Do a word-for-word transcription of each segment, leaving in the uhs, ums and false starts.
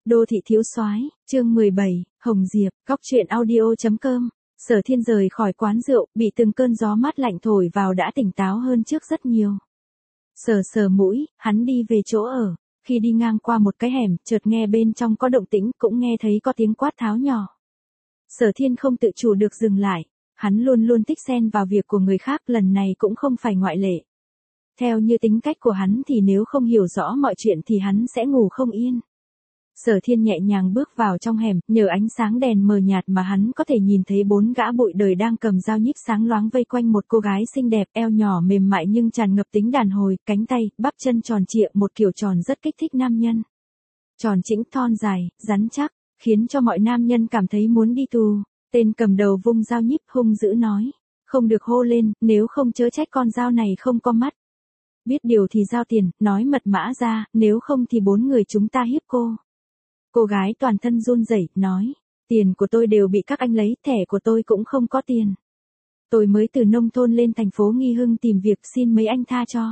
Đô thị thiếu soái, chương mười bảy, Hồng Diệp, góc truyện audio.com. Sở Thiên rời khỏi quán rượu, bị từng cơn gió mát lạnh thổi vào đã tỉnh táo hơn trước rất nhiều. Sờ sờ mũi, hắn đi về chỗ ở. Khi đi ngang qua một cái hẻm, chợt nghe bên trong có động tĩnh, cũng nghe thấy có tiếng quát tháo nhỏ. Sở Thiên không tự chủ được dừng lại. Hắn luôn luôn thích xen vào việc của người khác, lần này cũng không phải ngoại lệ. Theo như tính cách của hắn thì nếu không hiểu rõ mọi chuyện thì hắn sẽ ngủ không yên. Sở Thiên nhẹ nhàng bước vào trong hẻm, nhờ ánh sáng đèn mờ nhạt mà hắn có thể nhìn thấy bốn gã bụi đời đang cầm dao nhíp sáng loáng vây quanh một cô gái xinh đẹp, eo nhỏ mềm mại nhưng tràn ngập tính đàn hồi, cánh tay, bắp chân tròn trịa, một kiểu tròn rất kích thích nam nhân. Tròn chỉnh, thon dài, rắn chắc, khiến cho mọi nam nhân cảm thấy muốn đi tù. Tên cầm đầu vung dao nhíp hung dữ nói, không được hô lên, nếu không chớ trách con dao này không có mắt. Biết điều thì giao tiền, nói mật mã ra, nếu không thì bốn người chúng ta hiếp cô. Cô gái toàn thân run rẩy nói, tiền của tôi đều bị các anh lấy, thẻ của tôi cũng không có tiền. Tôi mới từ nông thôn lên thành phố Nghi Hưng tìm việc, xin mấy anh tha cho.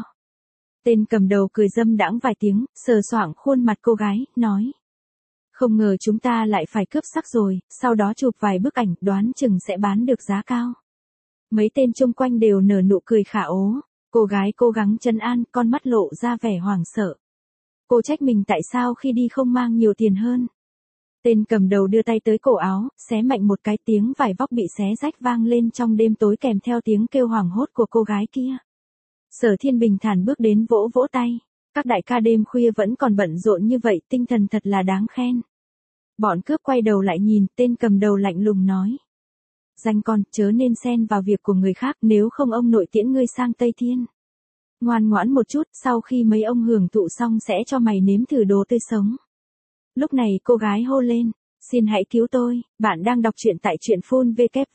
Tên cầm đầu cười dâm đãng vài tiếng, sờ soạng khuôn mặt cô gái, nói. Không ngờ chúng ta lại phải cướp sắc rồi, sau đó chụp vài bức ảnh, đoán chừng sẽ bán được giá cao. Mấy tên chung quanh đều nở nụ cười khả ố. Cô gái cố gắng trấn an, con mắt lộ ra vẻ hoảng sợ. Cô trách mình tại sao khi đi không mang nhiều tiền hơn. Tên cầm đầu đưa tay tới cổ áo, xé mạnh một cái, tiếng vải vóc bị xé rách vang lên trong đêm tối kèm theo tiếng kêu hoảng hốt của cô gái kia. Sở Thiên bình thản bước đến vỗ vỗ tay. Các đại ca đêm khuya vẫn còn bận rộn như vậy, tinh thần thật là đáng khen. Bọn cướp quay đầu lại nhìn, tên cầm đầu lạnh lùng nói. Danh con, chớ nên xen vào việc của người khác, nếu không ông nội tiễn ngươi sang Tây Thiên. Ngoan ngoãn một chút, sau khi mấy ông hưởng thụ xong sẽ cho mày nếm thử đồ tươi sống. Lúc này cô gái hô lên, xin hãy cứu tôi, bạn đang đọc truyện tại truyện phun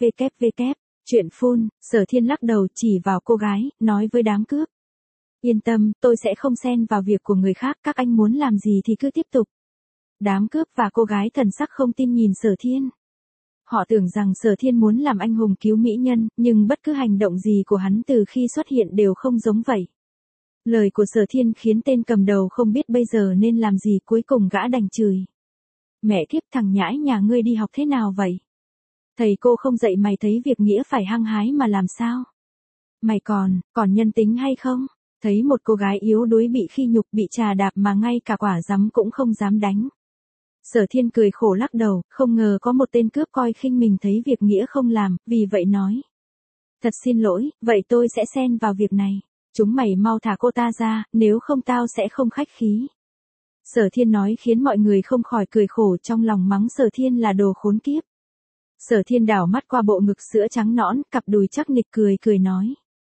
www. Truyện phun, Sở Thiên lắc đầu chỉ vào cô gái, nói với đám cướp. Yên tâm, tôi sẽ không xen vào việc của người khác, các anh muốn làm gì thì cứ tiếp tục. Đám cướp và cô gái thần sắc không tin nhìn Sở Thiên. Họ tưởng rằng Sở Thiên muốn làm anh hùng cứu mỹ nhân, nhưng bất cứ hành động gì của hắn từ khi xuất hiện đều không giống vậy. Lời của Sở Thiên khiến tên cầm đầu không biết bây giờ nên làm gì, cuối cùng gã đành chửi. Mẹ kiếp, thằng nhãi nhà ngươi đi học thế nào vậy? Thầy cô không dạy mày thấy việc nghĩa phải hăng hái mà làm sao? Mày còn, còn nhân tính hay không? Thấy một cô gái yếu đuối bị khi nhục, bị trà đạp mà ngay cả quả dắm cũng không dám đánh. Sở Thiên cười khổ lắc đầu, không ngờ có một tên cướp coi khinh mình thấy việc nghĩa không làm, vì vậy nói. Thật xin lỗi, vậy tôi sẽ xen vào việc này. Chúng mày mau thả cô ta ra, nếu không tao sẽ không khách khí. Sở Thiên nói khiến mọi người không khỏi cười khổ, trong lòng mắng Sở Thiên là đồ khốn kiếp. Sở Thiên đảo mắt qua bộ ngực sữa trắng nõn, cặp đùi chắc nịch, cười cười nói.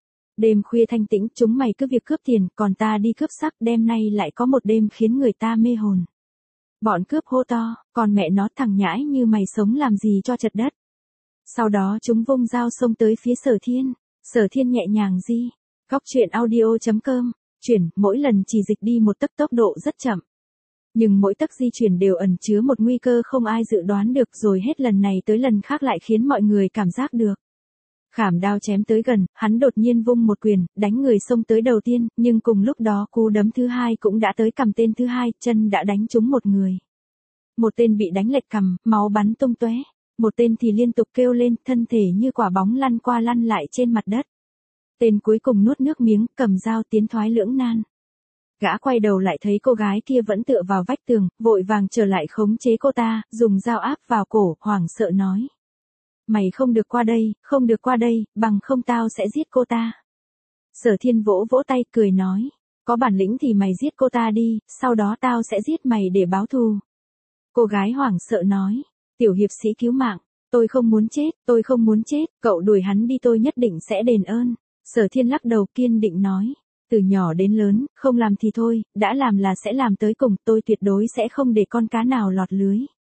Đêm khuya thanh tĩnh, chúng mày cứ việc cướp tiền, còn ta đi cướp sắc, đêm nay lại có một đêm khiến người ta mê hồn. Bọn cướp hô to, còn mẹ nó, thằng nhãi như mày sống làm gì cho chật đất. Sau đó chúng vung dao xông tới phía Sở Thiên. Sở Thiên nhẹ nhàng di. Góc truyện audio.com. Chuyển, mỗi lần chỉ dịch đi một tấc, tốc độ rất chậm. Nhưng mỗi tấc di chuyển đều ẩn chứa một nguy cơ không ai dự đoán được, rồi hết lần này tới lần khác lại khiến mọi người cảm giác được. Khảm đao chém tới gần, hắn đột nhiên vung một quyền, đánh người xông tới đầu tiên, nhưng cùng lúc đó cú đấm thứ hai cũng đã tới cằm tên thứ hai, chân đã đánh trúng một người. Một tên bị đánh lệch cằm, máu bắn tung tóe. Một tên thì liên tục kêu lên, thân thể như quả bóng lăn qua lăn lại trên mặt đất. Tên cuối cùng nuốt nước miếng, cầm dao tiến thoái lưỡng nan. Gã quay đầu lại thấy cô gái kia vẫn tựa vào vách tường, vội vàng trở lại khống chế cô ta, dùng dao áp vào cổ, hoảng sợ nói. Mày không được qua đây, không được qua đây, bằng không tao sẽ giết cô ta. Sở Thiên vỗ vỗ tay, cười nói. Có bản lĩnh thì mày giết cô ta đi, sau đó tao sẽ giết mày để báo thù. Cô gái hoảng sợ nói. Tiểu hiệp sĩ cứu mạng, tôi không muốn chết, tôi không muốn chết, cậu đuổi hắn đi, tôi nhất định sẽ đền ơn. Sở Thiên lắc đầu kiên định nói. Từ nhỏ đến lớn, không làm thì thôi, đã làm là sẽ làm tới cùng, tôi tuyệt đối sẽ không để con cá nào lọt lưới.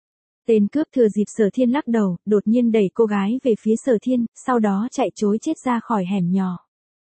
Tên cướp thừa dịp Sở Thiên lắc đầu, đột nhiên đẩy cô gái về phía Sở Thiên, sau đó chạy trối chết ra khỏi hẻm nhỏ.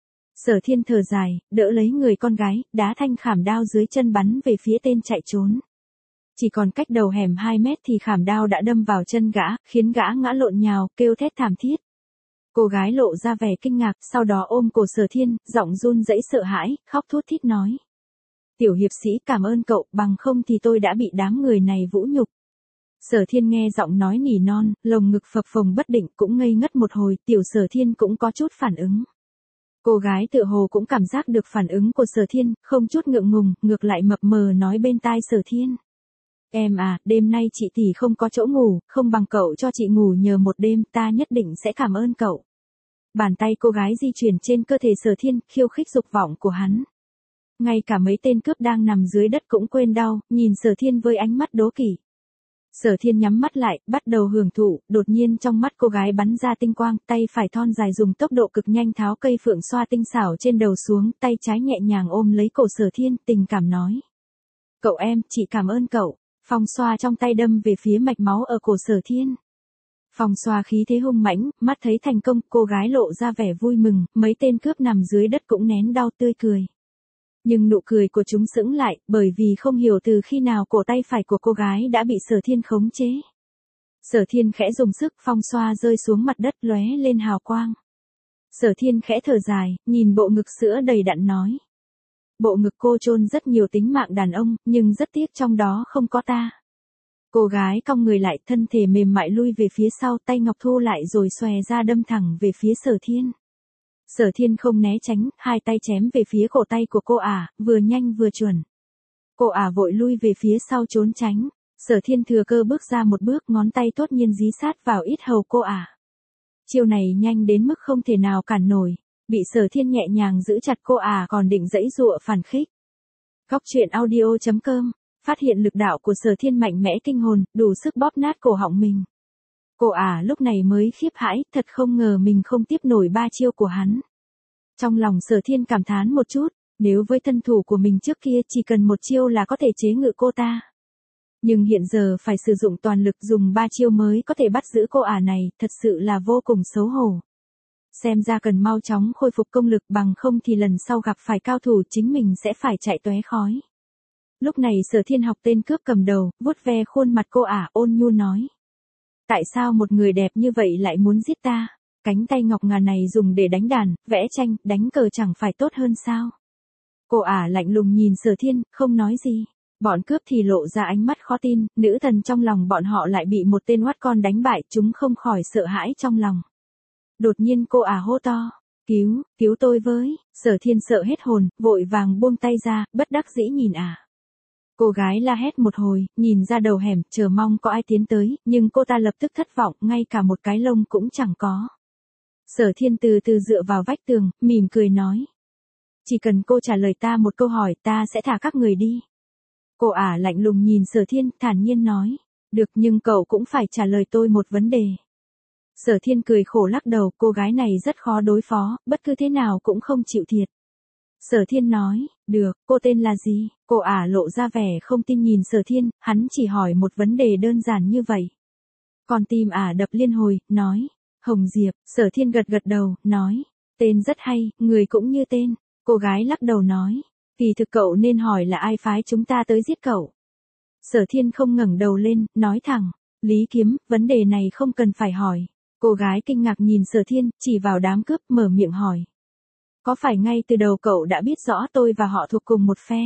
Sở Thiên thở dài, đỡ lấy người con gái, đá thanh khảm đao dưới chân bắn về phía tên chạy trốn. Chỉ còn cách đầu hẻm hai mét thì khảm đao đã đâm vào chân gã, khiến gã ngã lộn nhào, kêu thét thảm thiết. Cô gái lộ ra vẻ kinh ngạc, sau đó ôm cổ Sở Thiên, giọng run rẩy sợ hãi, khóc thút thít nói. Tiểu hiệp sĩ cảm ơn cậu, bằng không thì tôi đã bị đám người này vũ nhục. Sở Thiên nghe giọng nói nỉ non, lồng ngực phập phồng bất định cũng ngây ngất một hồi, tiểu Sở Thiên cũng có chút phản ứng. Cô gái tựa hồ cũng cảm giác được phản ứng của Sở Thiên, không chút ngượng ngùng, ngược lại mập mờ nói bên tai Sở Thiên. Em à, đêm nay chị tỷ không có chỗ ngủ, không bằng cậu cho chị ngủ nhờ một đêm, ta nhất định sẽ cảm ơn cậu. Bàn tay cô gái di chuyển trên cơ thể Sở Thiên, khiêu khích dục vọng của hắn. Ngay cả mấy tên cướp đang nằm dưới đất cũng quên đau, nhìn Sở Thiên với ánh mắt đố kỵ. Sở Thiên nhắm mắt lại, bắt đầu hưởng thụ, đột nhiên trong mắt cô gái bắn ra tinh quang, tay phải thon dài dùng tốc độ cực nhanh tháo cây phượng xoa tinh xảo trên đầu xuống, tay trái nhẹ nhàng ôm lấy cổ Sở Thiên, tình cảm nói. Cậu em, chị cảm ơn cậu. Phong xoa trong tay đâm về phía mạch máu ở cổ Sở Thiên. Phong xoa khí thế hung mãnh, mắt thấy thành công, cô gái lộ ra vẻ vui mừng, mấy tên cướp nằm dưới đất cũng nén đau tươi cười. Nhưng nụ cười của chúng sững lại, bởi vì không hiểu từ khi nào cổ tay phải của cô gái đã bị Sở Thiên khống chế. Sở Thiên khẽ dùng sức, phong xoa rơi xuống mặt đất lóe lên hào quang. Sở Thiên khẽ thở dài, nhìn bộ ngực sữa đầy đặn nói. Bộ ngực cô chôn rất nhiều tính mạng đàn ông, nhưng rất tiếc trong đó không có ta. Cô gái cong người lại, thân thể mềm mại lui về phía sau, tay ngọc thu lại rồi xòe ra đâm thẳng về phía Sở Thiên. Sở Thiên không né tránh, hai tay chém về phía cổ tay của cô ả, vừa nhanh vừa chuẩn. Cô ả vội lui về phía sau trốn tránh. Sở Thiên thừa cơ bước ra một bước, ngón tay tốt nhiên dí sát vào yết hầu cô ả. Chiêu này nhanh đến mức không thể nào cản nổi. Bị Sở Thiên nhẹ nhàng giữ chặt cô ả còn định giãy giụa phản khích. Góc truyện audio chấm com. Phát hiện lực đạo của Sở Thiên mạnh mẽ kinh hồn, đủ sức bóp nát cổ họng mình. Cô ả lúc này mới khiếp hãi, thật không ngờ mình không tiếp nổi ba chiêu của hắn. Trong lòng Sở Thiên cảm thán một chút, nếu với thân thủ của mình trước kia chỉ cần một chiêu là có thể chế ngự cô ta. Nhưng hiện giờ phải sử dụng toàn lực dùng ba chiêu mới có thể bắt giữ cô ả này, thật sự là vô cùng xấu hổ. Xem ra cần mau chóng khôi phục công lực, bằng không thì lần sau gặp phải cao thủ chính mình sẽ phải chạy tóe khói. Lúc này Sở Thiên học tên cướp cầm đầu, vuốt ve khuôn mặt cô ả ôn nhu nói. Tại sao một người đẹp như vậy lại muốn giết ta? Cánh tay ngọc ngà này dùng để đánh đàn, vẽ tranh, đánh cờ chẳng phải tốt hơn sao? Cô ả lạnh lùng nhìn Sở Thiên, không nói gì. Bọn cướp thì lộ ra ánh mắt khó tin, nữ thần trong lòng bọn họ lại bị một tên oát con đánh bại, chúng không khỏi sợ hãi trong lòng. Đột nhiên cô ả hô to. Cứu, cứu tôi với. Sở Thiên sợ hết hồn, vội vàng buông tay ra, bất đắc dĩ nhìn ả. Cô gái la hét một hồi, nhìn ra đầu hẻm, chờ mong có ai tiến tới, nhưng cô ta lập tức thất vọng, ngay cả một cái lông cũng chẳng có. Sở Thiên từ từ dựa vào vách tường, mỉm cười nói. Chỉ cần cô trả lời ta một câu hỏi, ta sẽ thả các người đi. Cô ả lạnh lùng nhìn Sở Thiên, thản nhiên nói. Được, nhưng cậu cũng phải trả lời tôi một vấn đề. Sở Thiên cười khổ lắc đầu, cô gái này rất khó đối phó, bất cứ thế nào cũng không chịu thiệt. Sở Thiên nói, được, cô tên là gì? Cô ả lộ ra vẻ không tin nhìn Sở Thiên, hắn chỉ hỏi một vấn đề đơn giản như vậy. Còn tim ả đập liên hồi, nói, Hồng Diệp. Sở Thiên gật gật đầu, nói, tên rất hay, người cũng như tên. Cô gái lắc đầu nói, kỳ thực cậu nên hỏi là ai phái chúng ta tới giết cậu. Sở Thiên không ngẩng đầu lên, nói thẳng, Lý Kiếm, vấn đề này không cần phải hỏi. Cô gái kinh ngạc nhìn Sở Thiên, chỉ vào đám cướp, mở miệng hỏi. Có phải ngay từ đầu cậu đã biết rõ tôi và họ thuộc cùng một phe?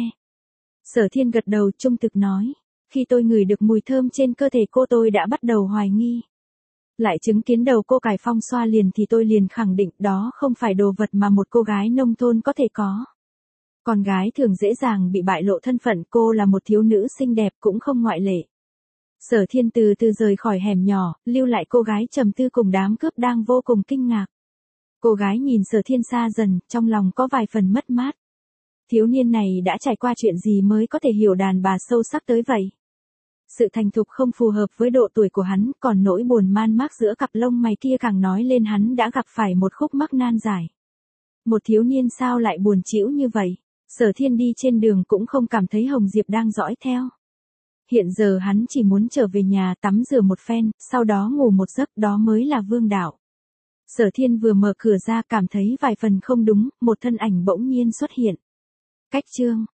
Sở Thiên gật đầu trung thực nói. Khi tôi ngửi được mùi thơm trên cơ thể cô tôi đã bắt đầu hoài nghi. Lại chứng kiến đầu cô cài phong xoa liền thì tôi liền khẳng định đó không phải đồ vật mà một cô gái nông thôn có thể có. Con gái thường dễ dàng bị bại lộ thân phận, cô là một thiếu nữ xinh đẹp cũng không ngoại lệ. Sở Thiên từ từ rời khỏi hẻm nhỏ, lưu lại cô gái trầm tư cùng đám cướp đang vô cùng kinh ngạc. Cô gái nhìn Sở Thiên xa dần, trong lòng có vài phần mất mát. Thiếu niên này đã trải qua chuyện gì mới có thể hiểu đàn bà sâu sắc tới vậy? Sự thành thục không phù hợp với độ tuổi của hắn, còn nỗi buồn man mác giữa cặp lông mày kia càng nói lên hắn đã gặp phải một khúc mắc nan giải. Một thiếu niên sao lại buồn chĩu như vậy? Sở Thiên đi trên đường cũng không cảm thấy Hồng Diệp đang dõi theo. Hiện giờ hắn chỉ muốn trở về nhà tắm rửa một phen, sau đó ngủ một giấc, đó mới là vương đạo. Sở Thiên vừa mở cửa ra cảm thấy vài phần không đúng, một thân ảnh bỗng nhiên xuất hiện. Cách chương